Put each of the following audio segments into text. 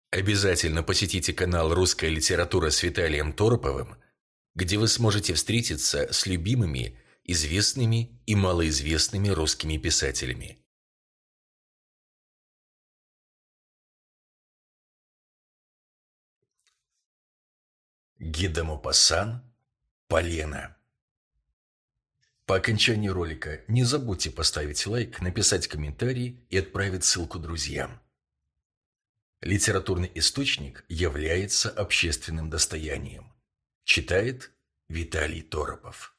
Обязательно посетите канал «Русская литература» с Виталием Тороповым, где вы сможете встретиться с любимыми, известными и малоизвестными русскими писателями. Ги де Мопассан «Полено». По окончании ролика не забудьте поставить лайк, написать комментарий и отправить ссылку друзьям. Литературный источник является общественным достоянием. Читает Виталий Торопов.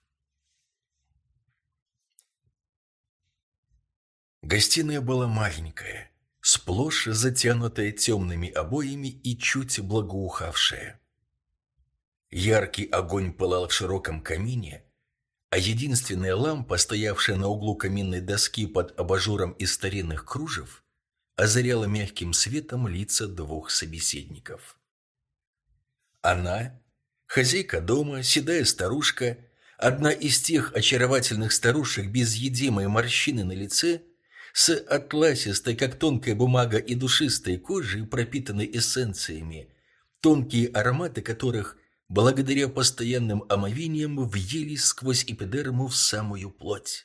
Гостиная была маленькая, сплошь затянутая темными обоями и чуть благоухавшая. Яркий огонь пылал в широком камине, а единственная лампа, стоявшая на углу каминной доски под абажуром из старинных кружев, озаряла мягким светом лица двух собеседников. Она, хозяйка дома, седая старушка, одна из тех очаровательных старушек без единой морщины на лице, с атласистой, как тонкая бумага, и душистой кожей, пропитанной эссенциями, тонкие ароматы которых, благодаря постоянным омовениям, въелись сквозь эпидерму в самую плоть.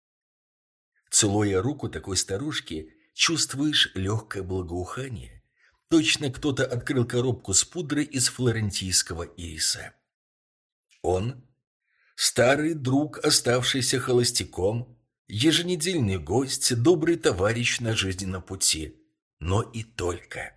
Целуя руку такой старушки, чувствуешь легкое благоухание. Точно кто-то открыл коробку с пудрой из флорентийского ириса. Он, старый друг, оставшийся холостяком, еженедельный гость, добрый товарищ на жизненном пути, но и только.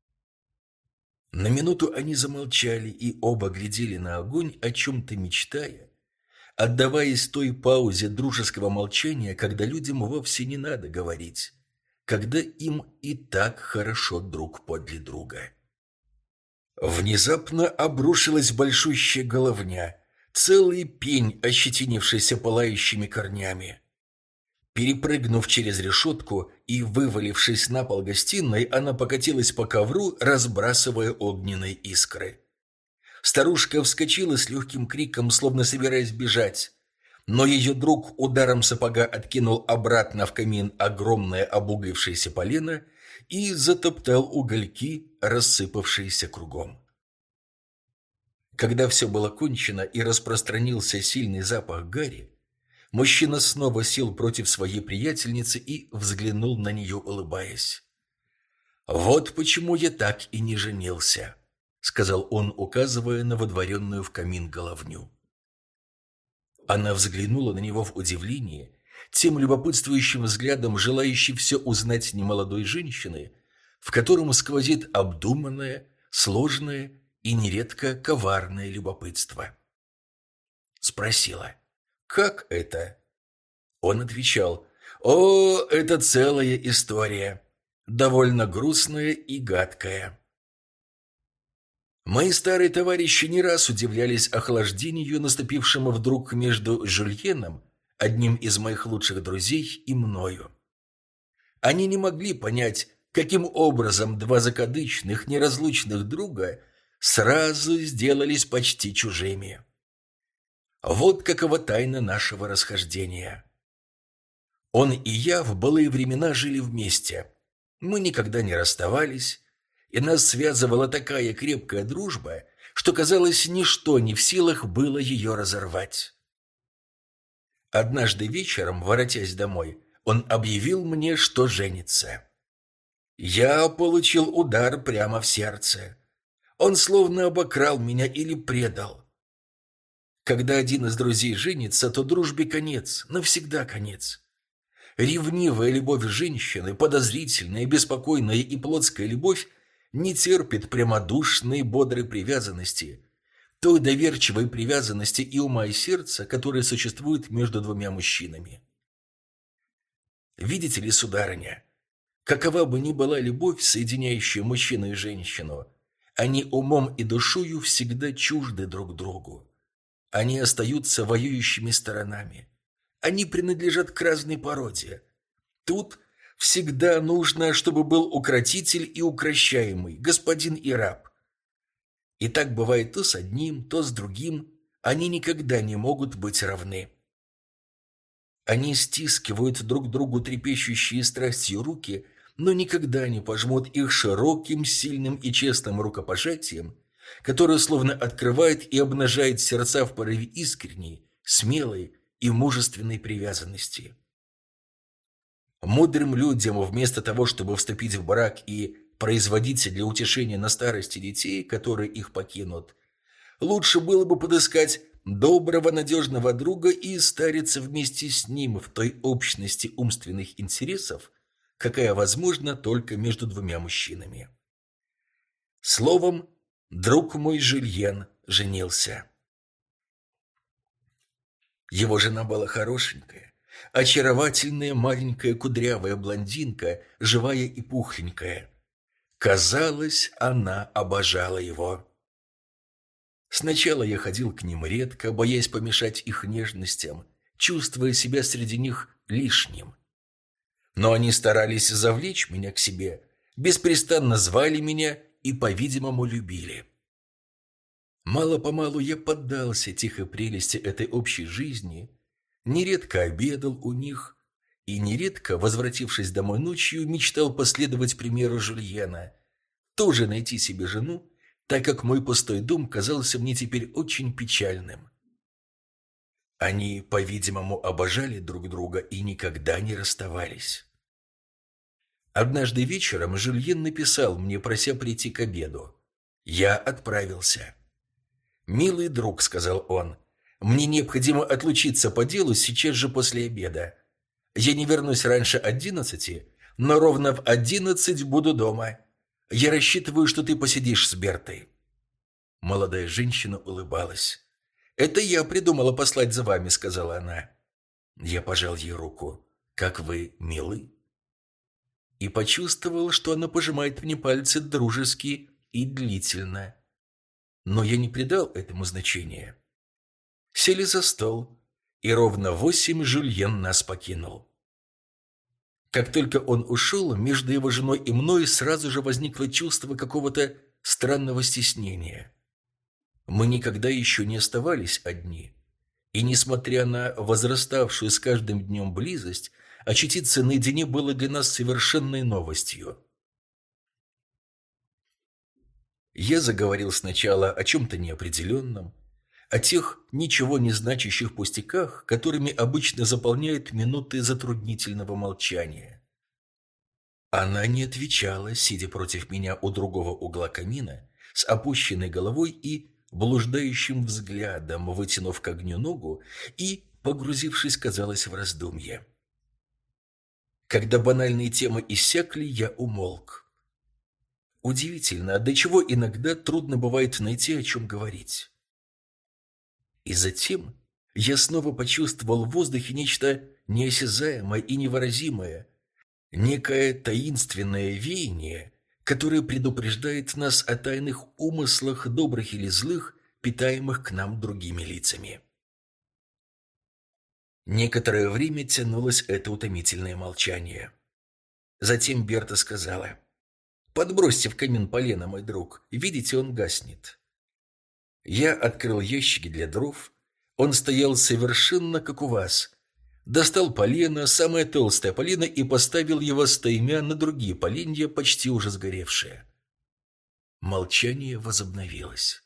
На минуту они замолчали и оба глядели на огонь, о чем-то мечтая, отдаваясь той паузе дружеского молчания, когда людям вовсе не надо говорить, когда им и так хорошо друг подле друга. Внезапно обрушилась большущая головня, целый пень, ощетинившийся пылающими корнями. Перепрыгнув через решетку и вывалившись на пол гостиной, она покатилась по ковру, разбрасывая огненные искры. Старушка вскочила с легким криком, словно собираясь бежать, но ее друг ударом сапога откинул обратно в камин огромное обуглившееся полено и затоптал угольки, рассыпавшиеся кругом. Когда все было кончено и распространился сильный запах гари, мужчина снова сел против своей приятельницы и взглянул на нее, улыбаясь. «Вот почему я так и не женился», — сказал он, указывая на водворенную в камин головню. Она взглянула на него в удивлении, тем любопытствующим взглядом, желающей все узнать немолодой женщины, в котором сквозит обдуманное, сложное и нередко коварное любопытство. Спросила: «Как это?» Он отвечал: «О, это целая история, довольно грустная и гадкая». Мои старые товарищи не раз удивлялись охлаждению, наступившему вдруг между Жюльеном, одним из моих лучших друзей, и мною. Они не могли понять, каким образом два закадычных, неразлучных друга сразу сделались почти чужими. Вот какова тайна нашего расхождения. Он и я в былые времена жили вместе. Мы никогда не расставались, и нас связывала такая крепкая дружба, что, казалось, ничто не в силах было ее разорвать. Однажды вечером, воротясь домой, он объявил мне, что женится. Я получил удар прямо в сердце. Он словно обокрал меня или предал. Когда один из друзей женится, то дружбе конец, навсегда конец. Ревнивая любовь женщины, подозрительная, беспокойная и плотская любовь не терпит прямодушной, бодрой привязанности, той доверчивой привязанности и ума, и сердца, которая существует между двумя мужчинами. Видите ли, сударыня, какова бы ни была любовь, соединяющая мужчину и женщину, они умом и душою всегда чужды друг другу. Они остаются воюющими сторонами. Они принадлежат к разной породе. Тут всегда нужно, чтобы был укротитель и укрощаемый, господин и раб. И так бывает то с одним, то с другим. Они никогда не могут быть равны. Они стискивают друг другу трепещущие страстью руки, но никогда не пожмут их широким, сильным и честным рукопожатием, которое словно открывает и обнажает сердца в порыве искренней, смелой и мужественной привязанности. Мудрым людям вместо того, чтобы вступить в брак и производить для утешения на старости детей, которые их покинут, лучше было бы подыскать доброго, надежного друга и стариться вместе с ним в той общности умственных интересов, какая возможна только между двумя мужчинами. Словом, друг мой Жюльен женился. Его жена была хорошенькая, очаровательная маленькая кудрявая блондинка, живая и пухленькая. Казалось, она обожала его. Сначала я ходил к ним редко, боясь помешать их нежностям, чувствуя себя среди них лишним. Но они старались завлечь меня к себе, беспрестанно звали меня и, по-видимому, любили. Мало-помалу я поддался тихой прелести этой общей жизни, нередко обедал у них и нередко, возвратившись домой ночью, мечтал последовать примеру Жюльена, тоже найти себе жену, так как мой пустой дом казался мне теперь очень печальным. Они, по-видимому, обожали друг друга и никогда не расставались. Однажды вечером Жюльен написал мне, прося прийти к обеду. Я отправился. «Милый друг», — сказал он, — «мне необходимо отлучиться по делу сейчас же после обеда. Я не вернусь раньше 11, но ровно в 11 буду дома. Я рассчитываю, что ты посидишь с Бертой». Молодая женщина улыбалась. «Это я придумала послать за вами», — сказала она. Я пожал ей руку. «Как вы милы». И почувствовал, что она пожимает мне пальцы дружески и длительно. Но я не придал этому значения. Сели за стол, и ровно в 8 Жюльен нас покинул. Как только он ушел, между его женой и мной сразу же возникло чувство какого-то странного стеснения. Мы никогда еще не оставались одни, и, несмотря на возраставшую с каждым днем близость, очутиться наедине было для нас совершенной новостью. Я заговорил сначала о чем-то неопределенном, о тех ничего не значащих пустяках, которыми обычно заполняют минуты затруднительного молчания. Она не отвечала, сидя против меня у другого угла камина, с опущенной головой и блуждающим взглядом, вытянув к огню ногу и, погрузившись, казалось, в раздумье. Когда банальные темы иссякли, я умолк. Удивительно, до чего иногда трудно бывает найти, о чем говорить. И затем я снова почувствовал в воздухе нечто неосязаемое и невыразимое, некое таинственное веяние, которое предупреждает нас о тайных умыслах, добрых или злых, питаемых к нам другими лицами. Некоторое время тянулось это утомительное молчание. Затем Берта сказала: «Подбросьте в камин полено, мой друг, видите, он гаснет». Я открыл ящики для дров. Он стоял совершенно как у вас. Достал полено, самое толстое полено, и поставил его стаймя на другие поленья, почти уже сгоревшие. Молчание возобновилось.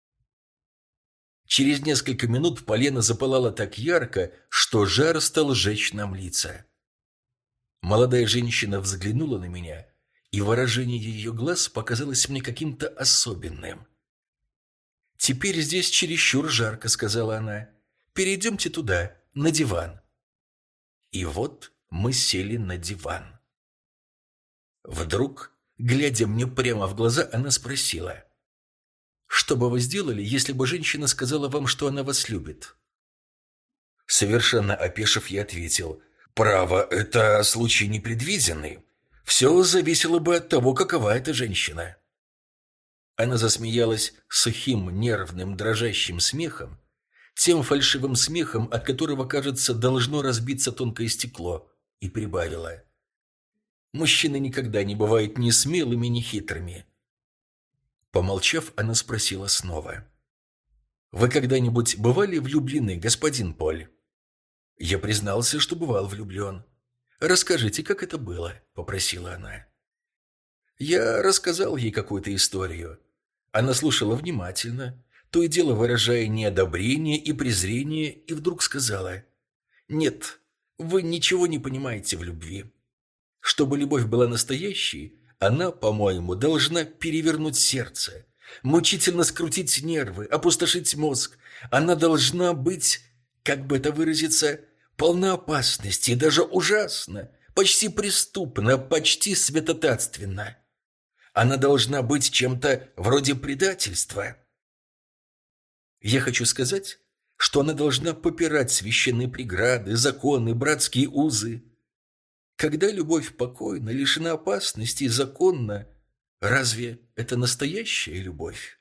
Через несколько минут полено запылало так ярко, что жар стал жечь нам лица. Молодая женщина взглянула на меня, и выражение ее глаз показалось мне каким-то особенным. «Теперь здесь чересчур жарко», — сказала она. «Перейдемте туда, на диван». И вот мы сели на диван. Вдруг, глядя мне прямо в глаза, она спросила: «Что бы вы сделали, если бы женщина сказала вам, что она вас любит?» Совершенно опешив, я ответил: «Право, это случай непредвиденный. Все зависело бы от того, какова эта женщина». Она засмеялась сухим, нервным, дрожащим смехом, тем фальшивым смехом, от которого, кажется, должно разбиться тонкое стекло, и прибавила: «Мужчины никогда не бывают ни смелыми, ни хитрыми». Помолчав, она спросила снова: «Вы когда-нибудь бывали влюблены, господин Поль?» Я признался, что бывал влюблен. «Расскажите, как это было?» – попросила она. Я рассказал ей какую-то историю. Она слушала внимательно, то и дело выражая неодобрение и презрение, и вдруг сказала: «Нет, вы ничего не понимаете в любви. Чтобы любовь была настоящей, она, по-моему, должна перевернуть сердце, мучительно скрутить нервы, опустошить мозг. Она должна быть, как бы это выразиться, полна опасности, даже ужасно, почти преступно, почти святотатственно. Она должна быть чем-то вроде предательства. Я хочу сказать, что она должна попирать священные преграды, законы, братские узы. Когда любовь покойна, лишена опасности и законна, разве это настоящая любовь?»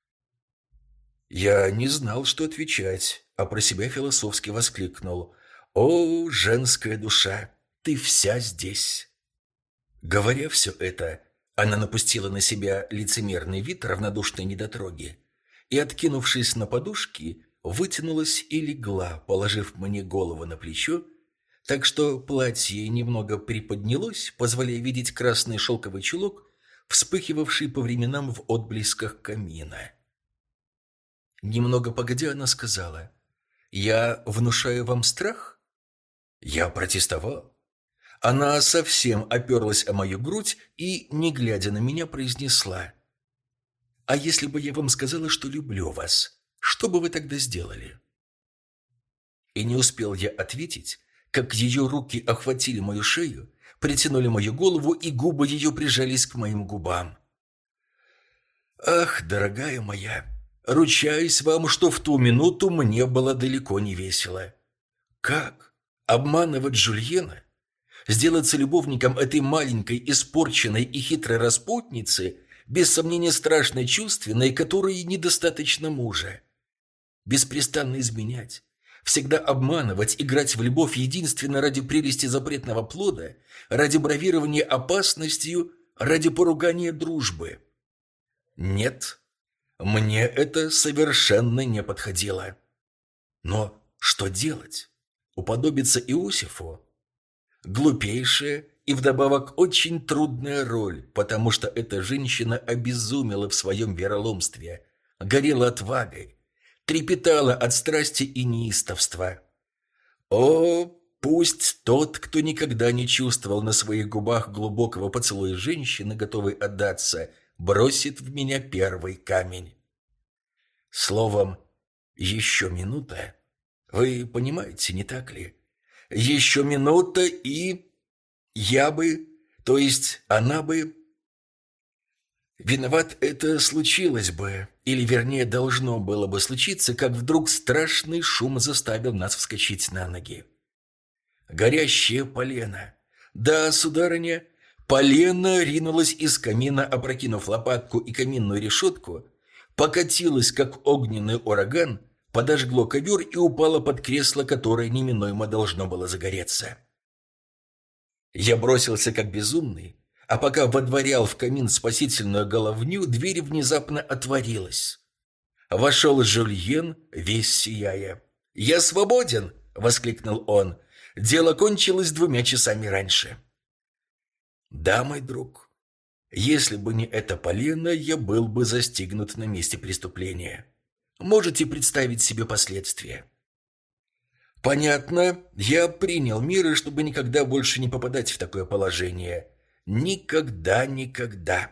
Я не знал, что отвечать, а про себя философски воскликнул: «О, женская душа, ты вся здесь!» Говоря все это, она напустила на себя лицемерный вид равнодушной недотроги и, откинувшись на подушки, вытянулась и легла, положив мне голову на плечо, так что платье немного приподнялось, позволяя видеть красный шелковый чулок, вспыхивавший по временам в отблесках камина. Немного погодя, она сказала: «Я внушаю вам страх?» Я протестовал. Она совсем оперлась о мою грудь и, не глядя на меня, произнесла: «А если бы я вам сказала, что люблю вас, что бы вы тогда сделали?» И не успел я ответить, как ее руки охватили мою шею, притянули мою голову, и губы ее прижались к моим губам. «Ах, дорогая моя, ручаюсь вам, что в ту минуту мне было далеко не весело. Как? Обманывать Жюльена? Сделаться любовником этой маленькой, испорченной и хитрой распутницы, без сомнения страшно чувственной, которой недостаточно мужа? Беспрестанно изменять, всегда обманывать, играть в любовь единственно ради прелести запретного плода, ради бравирования опасностью, ради поругания дружбы? Нет, мне это совершенно не подходило. Но что делать? Уподобиться Иосифу? Глупейшая и вдобавок очень трудная роль, потому что эта женщина обезумела в своем вероломстве, горела отвагой, трепетала от страсти и неистовства. О, пусть тот, кто никогда не чувствовал на своих губах глубокого поцелуя женщины, готовой отдаться, бросит в меня первый камень. Словом, еще минута. Вы понимаете, не так ли? Еще минута, и я бы, то есть она бы... Виноват, это случилось бы, или вернее должно было бы случиться, как вдруг страшный шум заставил нас вскочить на ноги. Горящее полено. Да, сударыня, полено ринулось из камина, опрокинув лопатку и каминную решетку, покатилось, как огненный ураган, подожгло ковер и упало под кресло, которое неминуемо должно было загореться. Я бросился как безумный, а пока водворял в камин спасительную головню, дверь внезапно отворилась. Вошел Жюльен, весь сияя. «Я свободен!» — воскликнул он. «Дело кончилось 2 часами раньше». «Да, мой друг, если бы не это полено, я был бы застигнут на месте преступления. Можете представить себе последствия?» «Понятно, я принял меры, чтобы никогда больше не попадать в такое положение. Никогда, никогда».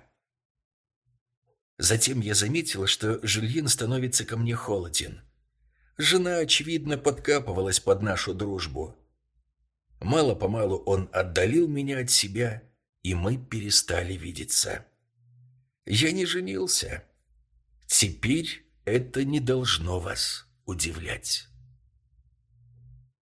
Затем я заметил, что Жюльен становится ко мне холоден. Жена, очевидно, подкапывалась под нашу дружбу. Мало-помалу он отдалил меня от себя, и мы перестали видеться. Я не женился. Теперь это не должно вас удивлять.